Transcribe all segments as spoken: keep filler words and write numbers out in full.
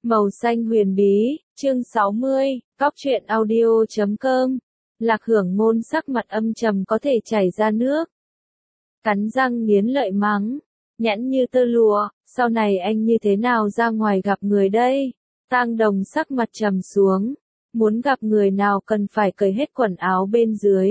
Màu xanh huyền bí, chương sáu mươi, Cóc truyện audio chấm com. Lạc Hưởng Ngôn sắc mặt âm trầm có thể chảy ra nước. Cắn răng nghiến lợi mắng, nhẵn như tơ lụa, sau này anh như thế nào ra ngoài gặp người đây? Tang Đồng sắc mặt trầm xuống, muốn gặp người nào cần phải cởi hết quần áo bên dưới.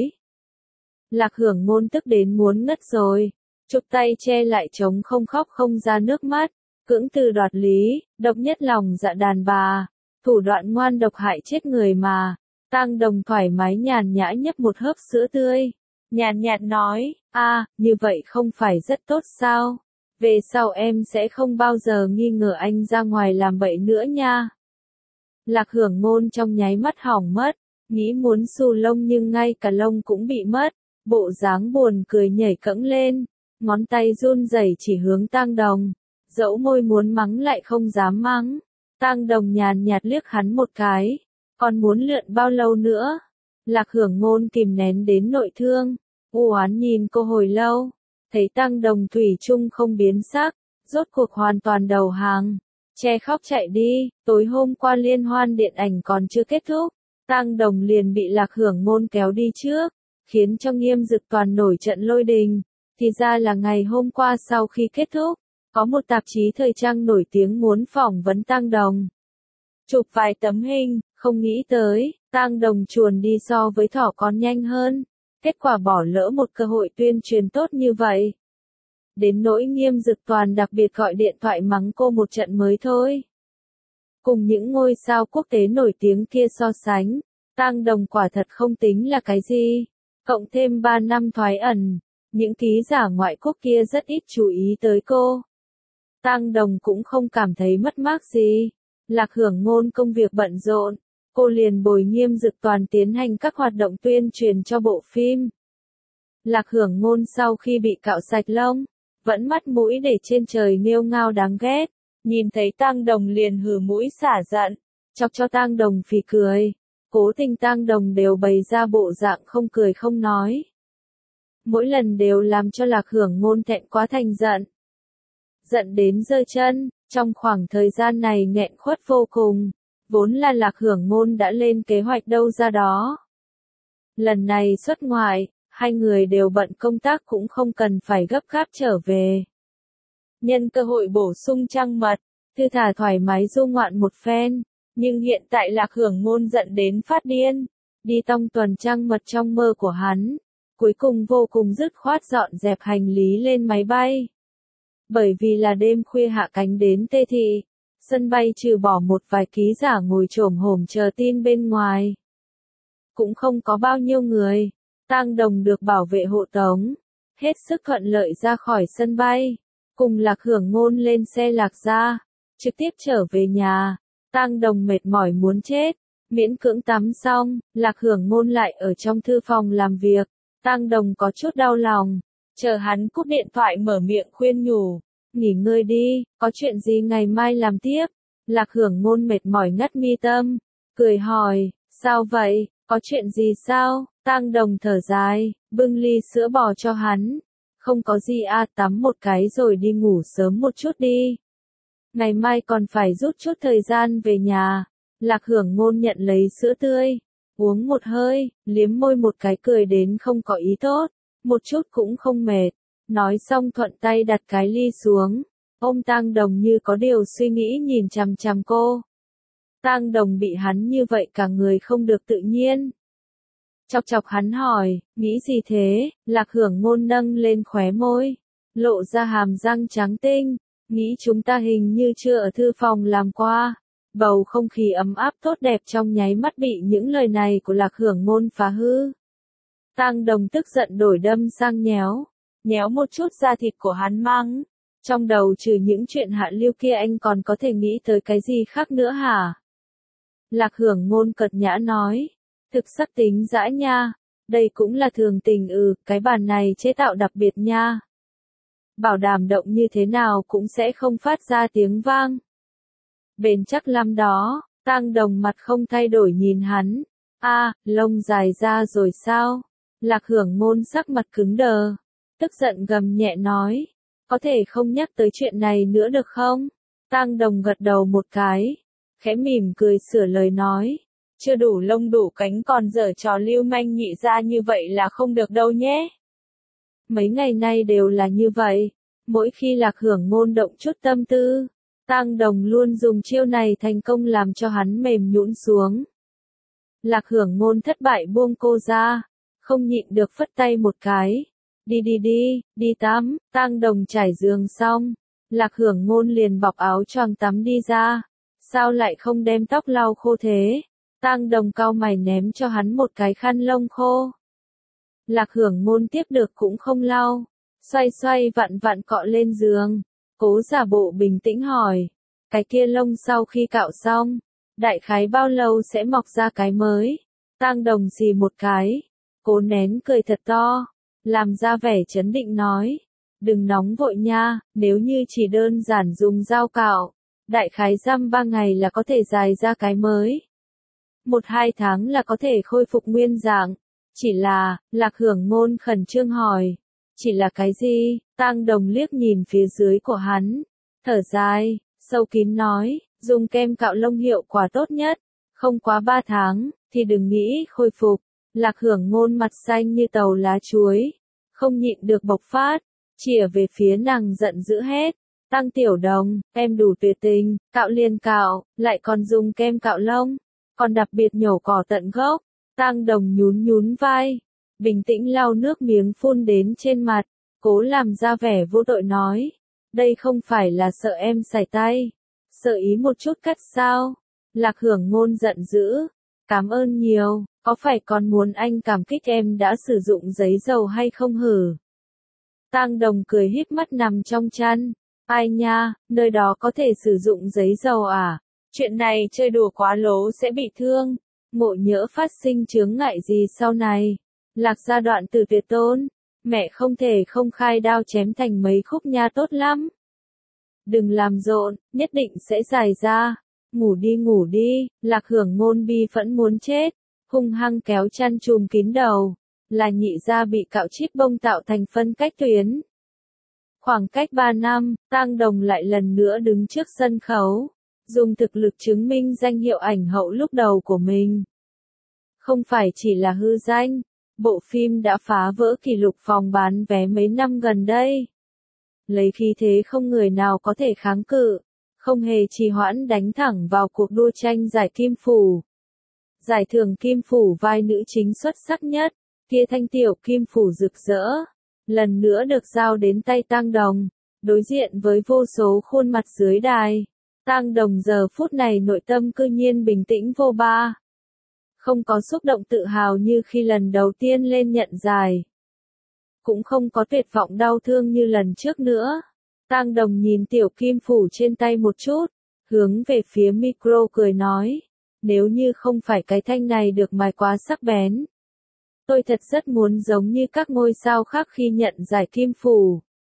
Lạc Hưởng Ngôn tức đến muốn ngất rồi, chụp tay che lại trống không khóc không ra nước mắt, cưỡng từ đoạt lý, độc nhất lòng dạ đàn bà, thủ đoạn ngoan độc hại chết người mà. Tang Đồng thoải mái nhàn nhã nhấp một hớp sữa tươi, nhàn nhạt nói, a, như vậy không phải rất tốt sao? Về sau em sẽ không bao giờ nghi ngờ anh ra ngoài làm bậy nữa nha. Lạc Hưởng Ngôn trong nháy mắt hỏng mất, nghĩ muốn xù lông nhưng ngay cả lông cũng bị mất, bộ dáng buồn cười nhảy cẫng lên, ngón tay run rẩy chỉ hướng Tang Đồng, dẫu môi muốn mắng lại không dám mắng. Tang Đồng nhàn nhạt liếc hắn một cái, còn muốn lượn bao lâu nữa? Lạc Hưởng Ngôn kìm nén đến nội thương, u oán nhìn cô hồi lâu, thấy Tang Đồng thủy chung không biến sắc, rốt cuộc hoàn toàn đầu hàng, che khóc chạy đi. Tối hôm qua liên hoan điện ảnh còn chưa kết thúc, Tang Đồng liền bị Lạc Hưởng Ngôn kéo đi trước, khiến cho Nghiêm Dực toàn nổi trận lôi đình. Thì ra là ngày hôm qua sau khi kết thúc, có một tạp chí thời trang nổi tiếng muốn phỏng vấn Tang Đồng, chụp vài tấm hình, không nghĩ tới, Tang Đồng chuồn đi so với thỏ còn nhanh hơn, kết quả bỏ lỡ một cơ hội tuyên truyền tốt như vậy. Đến nỗi Nghiêm Dực toàn đặc biệt gọi điện thoại mắng cô một trận mới thôi. Cùng những ngôi sao quốc tế nổi tiếng kia so sánh, Tang Đồng quả thật không tính là cái gì, cộng thêm ba năm thoái ẩn, những ký giả ngoại quốc kia rất ít chú ý tới cô. Tang Đồng cũng không cảm thấy mất mát gì. Lạc Hưởng Ngôn công việc bận rộn, cô liền bồi Nghiêm Dực toàn tiến hành các hoạt động tuyên truyền cho bộ phim. Lạc Hưởng Ngôn sau khi bị cạo sạch lông, vẫn mắt mũi để trên trời nghêu ngao đáng ghét, nhìn thấy Tang Đồng liền hừ mũi xả giận, chọc cho Tang Đồng phì cười, cố tình Tang Đồng đều bày ra bộ dạng không cười không nói. Mỗi lần đều làm cho Lạc Hưởng Ngôn thẹn quá thành giận. Giận đến giơ chân, trong khoảng thời gian này nghẹn khuất vô cùng, vốn là Lạc Hưởng Ngôn đã lên kế hoạch đâu ra đó. Lần này xuất ngoại, hai người đều bận công tác cũng không cần phải gấp gáp trở về. Nhân cơ hội bổ sung trăng mật, thư thả thoải mái du ngoạn một phen, nhưng hiện tại Lạc Hưởng Ngôn giận đến phát điên, đi tong tuần trăng mật trong mơ của hắn, cuối cùng vô cùng dứt khoát dọn dẹp hành lý lên máy bay. Bởi vì là đêm khuya hạ cánh đến Tê Thị, sân bay trừ bỏ một vài ký giả ngồi chồm hổm chờ tin bên ngoài, cũng không có bao nhiêu người. Tang Đồng được bảo vệ hộ tống, hết sức thuận lợi ra khỏi sân bay, cùng Lạc Hưởng Ngôn lên xe Lạc gia, trực tiếp trở về nhà. Tang Đồng mệt mỏi muốn chết, miễn cưỡng tắm xong, Lạc Hưởng Ngôn lại ở trong thư phòng làm việc. Tang Đồng có chút đau lòng, chờ hắn cúp điện thoại mở miệng khuyên nhủ, nghỉ ngơi đi, có chuyện gì ngày mai làm tiếp. Lạc Hưởng Ngôn mệt mỏi ngắt mi tâm, cười hỏi, sao vậy, có chuyện gì sao? Tang Đồng thở dài, bưng ly sữa bò cho hắn, không có gì à, tắm một cái rồi đi ngủ sớm một chút đi. Ngày mai còn phải rút chút thời gian về nhà. Lạc Hưởng Ngôn nhận lấy sữa tươi, uống một hơi, liếm môi một cái cười đến không có ý tốt, một chút cũng không mệt. Nói xong thuận tay đặt cái ly xuống, ôm Tang Đồng như có điều suy nghĩ nhìn chằm chằm cô. Tang Đồng bị hắn như vậy cả người không được tự nhiên. Chọc chọc hắn hỏi, nghĩ gì thế? Lạc Hưởng Ngôn nâng lên khóe môi, lộ ra hàm răng trắng tinh, nghĩ chúng ta hình như chưa ở thư phòng làm qua. Bầu không khí ấm áp tốt đẹp trong nháy mắt bị những lời này của Lạc Hưởng Ngôn phá hư. Tang Đồng tức giận đổi đâm sang nhéo, nhéo một chút da thịt của hắn mắng, trong đầu trừ những chuyện hạ lưu kia anh còn có thể nghĩ tới cái gì khác nữa hả? Lạc Hưởng Ngôn cợt nhã nói, thực sắc tính dã nha, đây cũng là thường tình. Ừ, cái bàn này chế tạo đặc biệt nha. Bảo đảm động như thế nào cũng sẽ không phát ra tiếng vang. Bền chắc lắm đó. Tang Đồng mặt không thay đổi nhìn hắn, a, à, lông dài ra rồi sao? Lạc Hưởng Ngôn sắc mặt cứng đờ, tức giận gầm nhẹ nói, có thể không nhắc tới chuyện này nữa được không? Tang Đồng gật đầu một cái, khẽ mỉm cười sửa lời nói. Chưa đủ lông đủ cánh còn giở trò lưu manh nhị ra như vậy là không được đâu nhé. Mấy ngày nay đều là như vậy. Mỗi khi Lạc Hưởng Ngôn động chút tâm tư, Tang Đồng luôn dùng chiêu này thành công làm cho hắn mềm nhũn xuống. Lạc Hưởng Ngôn thất bại buông cô ra, không nhịn được phất tay một cái. Đi đi đi, đi tắm. Tang Đồng trải giường xong, Lạc Hưởng Ngôn liền bọc áo choàng tắm đi ra. Sao lại không đem tóc lau khô thế? Tang Đồng cau mày ném cho hắn một cái khăn lông khô. Lạc Hưởng Ngôn tiếp được cũng không lau, xoay xoay vặn vặn cọ lên giường, cố giả bộ bình tĩnh hỏi, cái kia lông sau khi cạo xong, đại khái bao lâu sẽ mọc ra cái mới? Tang Đồng xì một cái, cố nén cười thật to, làm ra vẻ trấn định nói, đừng nóng vội nha, nếu như chỉ đơn giản dùng dao cạo, đại khái dăm ba ngày là có thể dài ra cái mới. Một hai tháng là có thể khôi phục nguyên dạng. Chỉ là, Lạc Hưởng Ngôn khẩn trương hỏi, chỉ là cái gì? Tang Đồng liếc nhìn phía dưới của hắn, thở dài, sâu kín nói, dùng kem cạo lông hiệu quả tốt nhất, không quá ba tháng, thì đừng nghĩ khôi phục. Lạc Hưởng Ngôn mặt xanh như tàu lá chuối, không nhịn được bộc phát, chìa về phía nàng giận dữ hét, Tang Tiểu Đồng, em đủ tuyệt tình, cạo liền cạo, lại còn dùng kem cạo lông, còn đặc biệt nhổ cỏ tận gốc. Tang Đồng nhún nhún vai, bình tĩnh lau nước miếng phun đến trên mặt, cố làm ra vẻ vô tội nói, đây không phải là sợ em sải tay, sợ ý một chút cắt sao? Lạc Hưởng Ngôn giận dữ, cảm ơn nhiều, có phải còn muốn anh cảm kích em đã sử dụng giấy dầu hay không hử? Tang Đồng cười híp mắt nằm trong chăn, ai nha, nơi đó có thể sử dụng giấy dầu à? Chuyện này chơi đùa quá lố sẽ bị thương. Ngộ nhỡ phát sinh chướng ngại gì sau này. Lạc gia đoạn từ tuyệt tôn, mẹ không thể không khai đao chém thành mấy khúc nha tốt lắm. Đừng làm rộn, nhất định sẽ dài ra. Ngủ đi ngủ đi, Lạc Hưởng Ngôn bi phẫn muốn chết, hung hăng kéo chăn trùm kín đầu, là nhị gia bị cạo chít bông tạo thành phân cách tuyến. Khoảng cách ba năm, Tang Đồng lại lần nữa đứng trước sân khấu, dùng thực lực chứng minh danh hiệu ảnh hậu lúc đầu của mình. Không phải chỉ là hư danh, bộ phim đã phá vỡ kỷ lục phòng bán vé mấy năm gần đây. Lấy khí thế không người nào có thể kháng cự, không hề trì hoãn đánh thẳng vào cuộc đua tranh giải Kim Phủ. Giải thưởng Kim Phủ vai nữ chính xuất sắc nhất, kia thanh tiểu Kim Phủ rực rỡ, lần nữa được giao đến tay Tang Đồng, đối diện với vô số khuôn mặt dưới đài. Tang Đồng giờ phút này nội tâm cư nhiên bình tĩnh vô ba. Không có xúc động tự hào như khi lần đầu tiên lên nhận giải. Cũng không có tuyệt vọng đau thương như lần trước nữa. Tang Đồng nhìn tiểu Kim Phủ trên tay một chút, hướng về phía micro cười nói, nếu như không phải cái thanh này được mài quá sắc bén. Tôi thật rất muốn giống như các ngôi sao khác khi nhận giải Kim Phủ.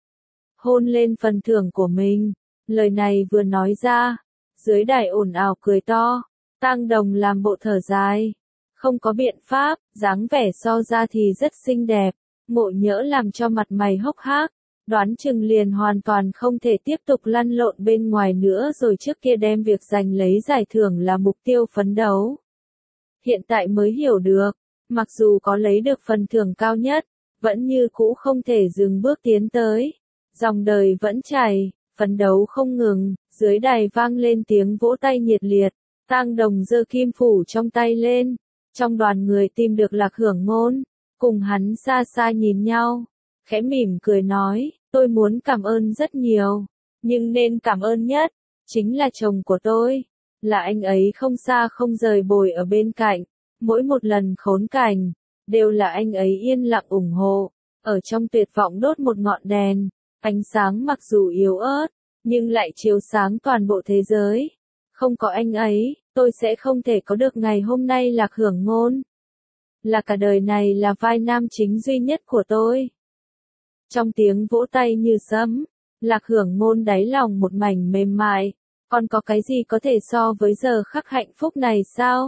Hôn lên phần thưởng của mình. Lời này vừa nói ra, dưới đài ồn ào cười to, Tang Đồng làm bộ thở dài, không có biện pháp, dáng vẻ so ra thì rất xinh đẹp, ngộ nhỡ làm cho mặt mày hốc hác, đoán chừng liền hoàn toàn không thể tiếp tục lăn lộn bên ngoài nữa rồi trước kia đem việc giành lấy giải thưởng là mục tiêu phấn đấu. Hiện tại mới hiểu được, mặc dù có lấy được phần thưởng cao nhất, vẫn như cũ không thể dừng bước tiến tới, dòng đời vẫn chảy. Phấn đấu không ngừng, dưới đài vang lên tiếng vỗ tay nhiệt liệt, Tang Đồng giơ Kim Phủ trong tay lên, trong đoàn người tìm được Lạc Hưởng Ngôn, cùng hắn xa xa nhìn nhau, khẽ mỉm cười nói, tôi muốn cảm ơn rất nhiều, nhưng nên cảm ơn nhất, chính là chồng của tôi, là anh ấy không xa không rời bồi ở bên cạnh, mỗi một lần khốn cảnh, đều là anh ấy yên lặng ủng hộ, ở trong tuyệt vọng đốt một ngọn đèn. Ánh sáng mặc dù yếu ớt, nhưng lại chiếu sáng toàn bộ thế giới. Không có anh ấy, tôi sẽ không thể có được ngày hôm nay. Lạc Hưởng Ngôn. Là cả đời này là vai nam chính duy nhất của tôi. Trong tiếng vỗ tay như sấm, Lạc Hưởng Ngôn đáy lòng một mảnh mềm mại. Còn có cái gì có thể so với giờ khắc hạnh phúc này sao?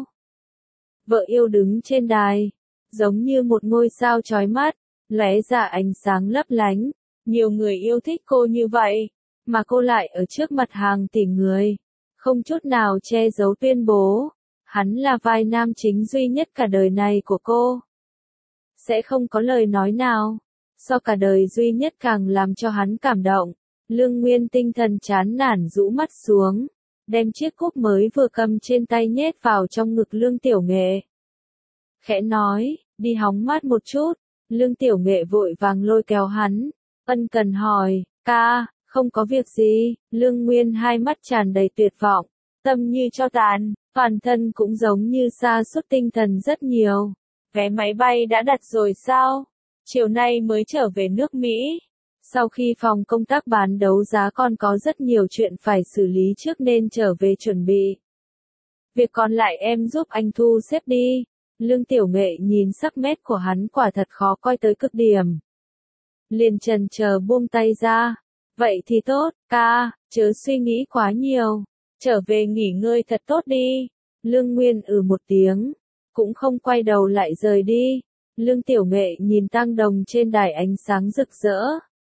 Vợ yêu đứng trên đài, giống như một ngôi sao chói mắt, lóe ra ánh sáng lấp lánh. Nhiều người yêu thích cô như vậy, mà cô lại ở trước mặt hàng tỷ người. không chút nào che giấu tuyên bố, hắn là vai nam chính duy nhất cả đời này của cô. Sẽ không có lời nói nào, so cả đời duy nhất càng làm cho hắn cảm động. Lương Nguyên tinh thần chán nản rũ mắt xuống, đem chiếc cúp mới vừa cầm trên tay nhét vào trong ngực Lương Tiểu Nghệ. Khẽ nói, đi hóng mát một chút. Lương Tiểu Nghệ vội vàng lôi kéo hắn, ân cần hỏi, ca, không có việc gì. Lương Nguyên hai mắt tràn đầy tuyệt vọng, tâm như cho tàn, toàn thân cũng giống như sa sút tinh thần rất nhiều. Vé máy bay đã đặt rồi sao? Chiều nay mới trở về nước Mỹ. Sau khi phòng công tác bán đấu giá còn có rất nhiều chuyện phải xử lý trước nên trở về chuẩn bị. Việc còn lại em giúp anh thu xếp đi. Lương Tiểu Nghệ nhìn sắc nét của hắn quả thật khó coi tới cực điểm. Liền chần chờ buông tay ra. Vậy thì tốt, ca, chớ suy nghĩ quá nhiều. Trở về nghỉ ngơi thật tốt đi. Lương Nguyên ừ một tiếng, cũng không quay đầu lại rời đi. Lương Tiểu Nghệ nhìn Tang Đồng trên đài ánh sáng rực rỡ.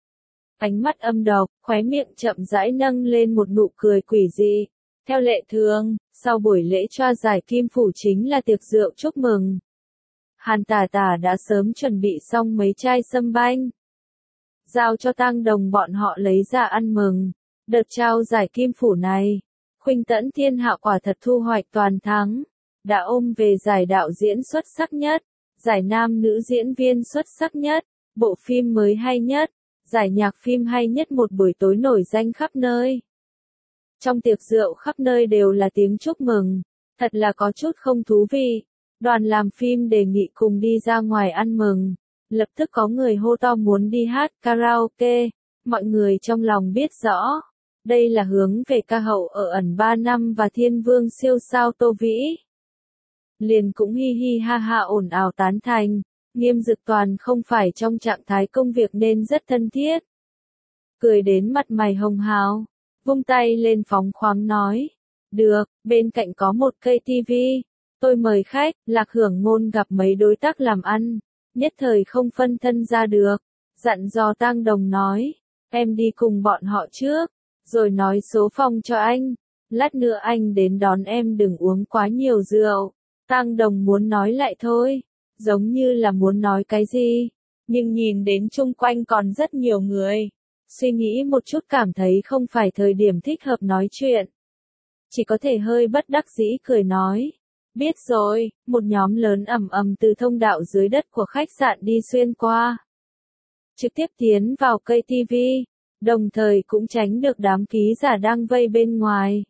Ánh mắt âm độc, khóe miệng chậm rãi nâng lên một nụ cười quỷ dị. Theo lệ thường, sau buổi lễ choa giải kim phủ chính là tiệc rượu chúc mừng. Hàn Tả Tả đã sớm chuẩn bị xong mấy chai sâm banh, giao cho Tang Đồng bọn họ lấy ra ăn mừng. Đợt trao giải kim phủ này, Khuynh Tẫn Thiên Hạ quả thật thu hoạch toàn thắng, đã ôm về giải đạo diễn xuất sắc nhất, giải nam nữ diễn viên xuất sắc nhất, bộ phim mới hay nhất, giải nhạc phim hay nhất, một buổi tối nổi danh khắp nơi. Trong tiệc rượu khắp nơi đều là tiếng chúc mừng, thật là có chút không thú vị. Đoàn làm phim đề nghị cùng đi ra ngoài ăn mừng, lập tức có người hô to muốn đi hát karaoke, mọi người trong lòng biết rõ, đây là hướng về ca hậu ở ẩn ba năm và thiên vương siêu sao Tô Vĩ. Liền cũng hi hi ha ha ồn ào tán thành. Nghiêm Dực Toàn không phải trong trạng thái công việc nên rất thân thiết. Cười đến mặt mày hồng hào, vung tay lên phóng khoáng nói. Được, bên cạnh có một cây tivi, tôi mời khách. Lạc Hưởng Ngôn gặp mấy đối tác làm ăn, nhất thời không phân thân ra được, dặn dò Tang Đồng nói, em đi cùng bọn họ trước, rồi nói số phòng cho anh, lát nữa anh đến đón em, đừng uống quá nhiều rượu. Tang Đồng muốn nói lại thôi, giống như là muốn nói cái gì, nhưng nhìn đến chung quanh còn rất nhiều người, suy nghĩ một chút cảm thấy không phải thời điểm thích hợp nói chuyện. Chỉ có thể hơi bất đắc dĩ cười nói, biết rồi. Một nhóm lớn ầm ầm từ thông đạo dưới đất của khách sạn đi xuyên qua, trực tiếp tiến vào cây tivi, đồng thời cũng tránh được đám ký giả đang vây bên ngoài.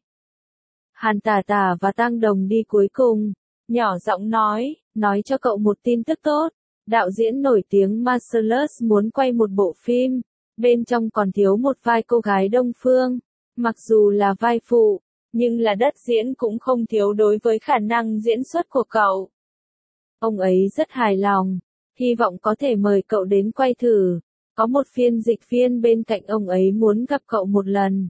Hàn Tả Tả và Tang Đồng đi cuối cùng, nhỏ giọng nói, nói cho cậu một tin tức tốt, đạo diễn nổi tiếng Marcellus muốn quay một bộ phim, bên trong còn thiếu một vai cô gái Đông Phương, mặc dù là vai phụ, nhưng là đất diễn cũng không thiếu đối với khả năng diễn xuất của cậu. Ông ấy rất hài lòng, hy vọng có thể mời cậu đến quay thử, có một phiên dịch viên bên cạnh ông ấy muốn gặp cậu một lần.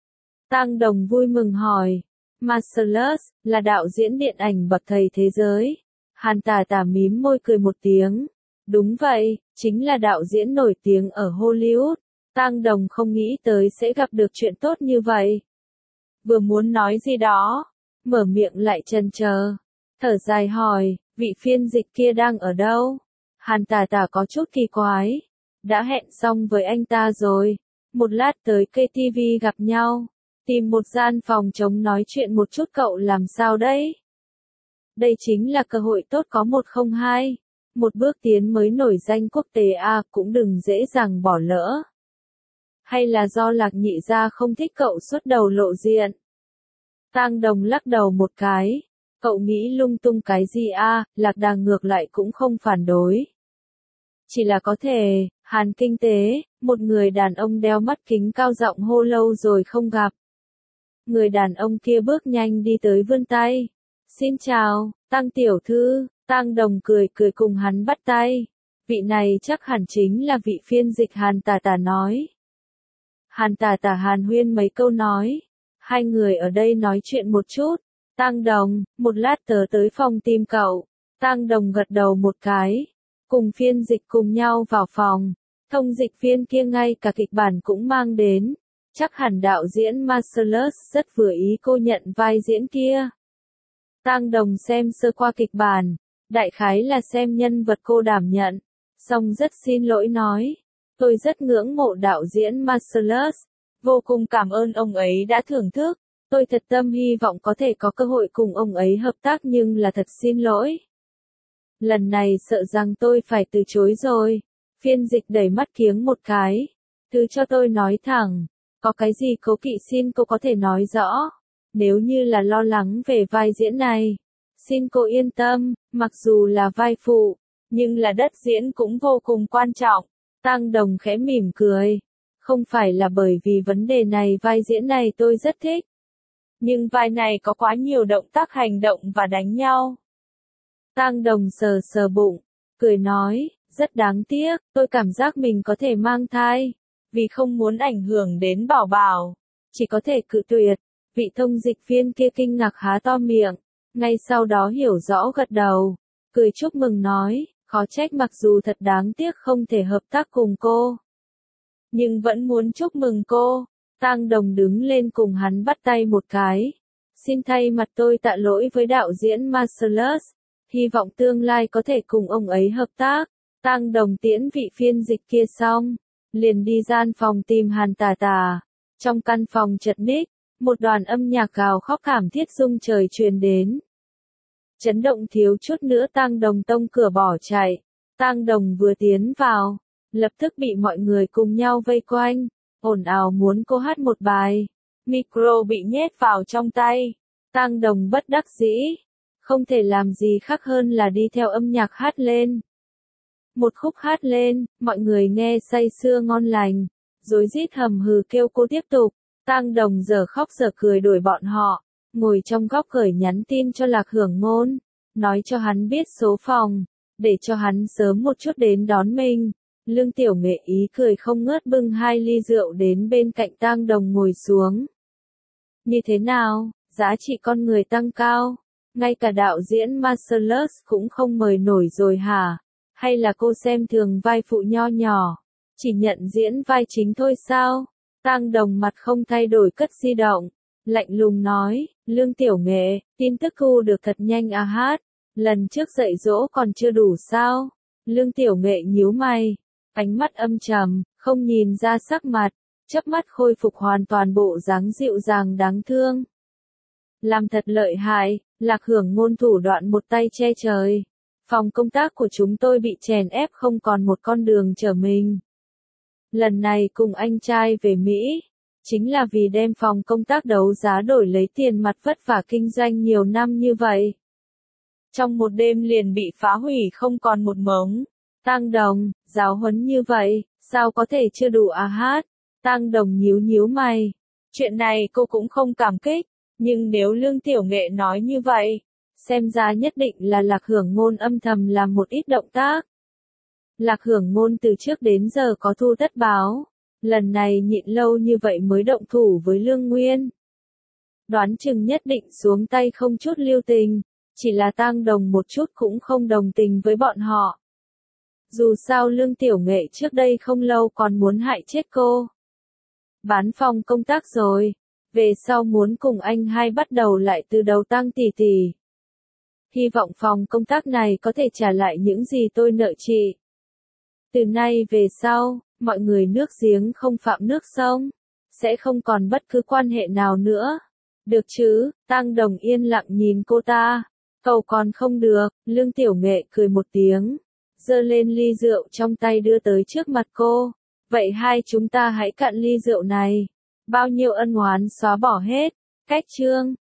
Tang Đồng vui mừng hỏi, Marcellus, là đạo diễn điện ảnh bậc thầy thế giới. Hàn Tả Tả mím môi cười một tiếng, đúng vậy, chính là đạo diễn nổi tiếng ở Hollywood. Tang Đồng không nghĩ tới sẽ gặp được chuyện tốt như vậy. Vừa muốn nói gì đó, mở miệng lại chần chờ, thở dài hỏi, vị phiên dịch kia đang ở đâu? Hàn Tả Tả có chút kỳ quái, đã hẹn xong với anh ta rồi, một lát tới cây tivi gặp nhau, tìm một gian phòng trống nói chuyện một chút. Cậu làm sao đấy? Đây chính là cơ hội tốt có một không hai, một bước tiến mới nổi danh quốc tế a, cũng đừng dễ dàng bỏ lỡ. Hay là do Lạc nhị gia không thích cậu xuất đầu lộ diện? Tang Đồng lắc đầu một cái, cậu nghĩ lung tung cái gì a? Lạc Đà ngược lại cũng không phản đối. Chỉ là có thể, Hàn Kinh Tế, một người đàn ông đeo mắt kính cao giọng hô lâu rồi không gặp. Người đàn ông kia bước nhanh đi tới vươn tay. Xin chào, Tang tiểu thư. Tang Đồng cười cười cùng hắn bắt tay. Vị này chắc hẳn chính là vị phiên dịch. Hàn Tả Tả nói. Hàn Tả Tả hàn huyên mấy câu nói. Hai người ở đây nói chuyện một chút. Tang Đồng, một lát tớ tới phòng tìm cậu. Tang Đồng gật đầu một cái. Cùng phiên dịch cùng nhau vào phòng. Thông dịch viên kia ngay cả kịch bản cũng mang đến. Chắc hẳn đạo diễn Marcellus rất vừa ý cô nhận vai diễn kia. Tang Đồng xem sơ qua kịch bản, đại khái là xem nhân vật cô đảm nhận, xong rất xin lỗi nói, tôi rất ngưỡng mộ đạo diễn Marcellus, vô cùng cảm ơn ông ấy đã thưởng thức, tôi thật tâm hy vọng có thể có cơ hội cùng ông ấy hợp tác nhưng là thật xin lỗi. Lần này sợ rằng tôi phải từ chối rồi. Phiên dịch đẩy mắt kiếng một cái. Thứ cho tôi nói thẳng, có cái gì cố kỵ xin cô có thể nói rõ. Nếu như là lo lắng về vai diễn này, xin cô yên tâm, mặc dù là vai phụ, nhưng là đất diễn cũng vô cùng quan trọng. Tang Đồng khẽ mỉm cười. Không phải là bởi vì vấn đề này vai diễn này tôi rất thích. Nhưng vai này có quá nhiều động tác hành động và đánh nhau. Tang Đồng sờ sờ bụng, cười nói, rất đáng tiếc, tôi cảm giác mình có thể mang thai, vì không muốn ảnh hưởng đến Bảo Bảo, chỉ có thể cự tuyệt. Vị thông dịch viên kia kinh ngạc há to miệng, ngay sau đó hiểu rõ gật đầu, cười chúc mừng nói, khó trách mặc dù thật đáng tiếc không thể hợp tác cùng cô, nhưng vẫn muốn chúc mừng cô. Tang Đồng đứng lên cùng hắn bắt tay một cái, xin thay mặt tôi tạ lỗi với đạo diễn Marcellus, hy vọng tương lai có thể cùng ông ấy hợp tác. Tang Đồng tiễn vị phiên dịch kia xong, liền đi gian phòng tìm Hàn Tà Tà. Trong căn phòng chật ních, một đoàn âm nhạc gào khóc thảm thiết rung trời truyền đến. Chấn động thiếu chút nữa Tang Đồng tông cửa bỏ chạy. Tang Đồng vừa tiến vào, lập tức bị mọi người cùng nhau vây quanh, ồn ào muốn cô hát một bài. Micro bị nhét vào trong tay. Tang Đồng bất đắc dĩ, không thể làm gì khác hơn là đi theo âm nhạc hát lên. Một khúc hát lên, mọi người nghe say sưa ngon lành, rối rít hầm hừ kêu cô tiếp tục. Tang Đồng giờ khóc giờ cười đuổi bọn họ, ngồi trong góc gửi nhắn tin cho Lạc Hưởng Ngôn, nói cho hắn biết số phòng, để cho hắn sớm một chút đến đón mình. Lương Tiểu Nghệ ý cười không ngớt bưng hai ly rượu đến bên cạnh Tang Đồng ngồi xuống. Như thế nào, giá trị con người tăng cao, ngay cả đạo diễn Marcellus cũng không mời nổi rồi hả? Hay là cô xem thường vai phụ nho nhỏ, chỉ nhận diễn vai chính thôi sao? Tang Đồng mặt không thay đổi cất di động, lạnh lùng nói, Lương Tiểu Nghệ, tin tức thu được thật nhanh à hát, lần trước dạy dỗ còn chưa đủ sao? Lương Tiểu Nghệ nhíu mày, ánh mắt âm trầm, không nhìn ra sắc mặt, chớp mắt khôi phục hoàn toàn bộ dáng dịu dàng đáng thương. Làm thật lợi hại, Lạc Hưởng Ngôn thủ đoạn một tay che trời. Phòng công tác của chúng tôi bị chèn ép không còn một con đường trở mình. Lần này cùng anh trai về Mỹ, chính là vì đem phòng công tác đấu giá đổi lấy tiền mặt vất vả kinh doanh nhiều năm như vậy. Trong một đêm liền bị phá hủy không còn một mống. Tang Đồng, giáo huấn như vậy, sao có thể chưa đủ à hát? Tang Đồng nhíu nhíu mày. Chuyện này cô cũng không cảm kích, nhưng nếu Lương Tiểu Nghệ nói như vậy, xem ra nhất định là Lạc Hưởng Ngôn âm thầm làm một ít động tác. Lạc Hưởng Ngôn từ trước đến giờ có thu tất báo, lần này nhịn lâu như vậy mới động thủ với Lương Nguyên. Đoán chừng nhất định xuống tay không chút lưu tình, chỉ là Tang Đồng một chút cũng không đồng tình với bọn họ. Dù sao Lương Tiểu Nghệ trước đây không lâu còn muốn hại chết cô. Bán phòng công tác rồi, về sau muốn cùng anh hai bắt đầu lại từ đầu Tang tỷ tỷ. Hy vọng phòng công tác này có thể trả lại những gì tôi nợ chị. Từ nay về sau, mọi người nước giếng không phạm nước sông, sẽ không còn bất cứ quan hệ nào nữa. Được chứ? Tang Đồng yên lặng nhìn cô ta. Cầu còn không được. Lương Tiểu Nghệ cười một tiếng, giơ lên ly rượu trong tay đưa tới trước mặt cô. Vậy hai chúng ta hãy cạn ly rượu này. Bao nhiêu ân oán xóa bỏ hết. Cách chương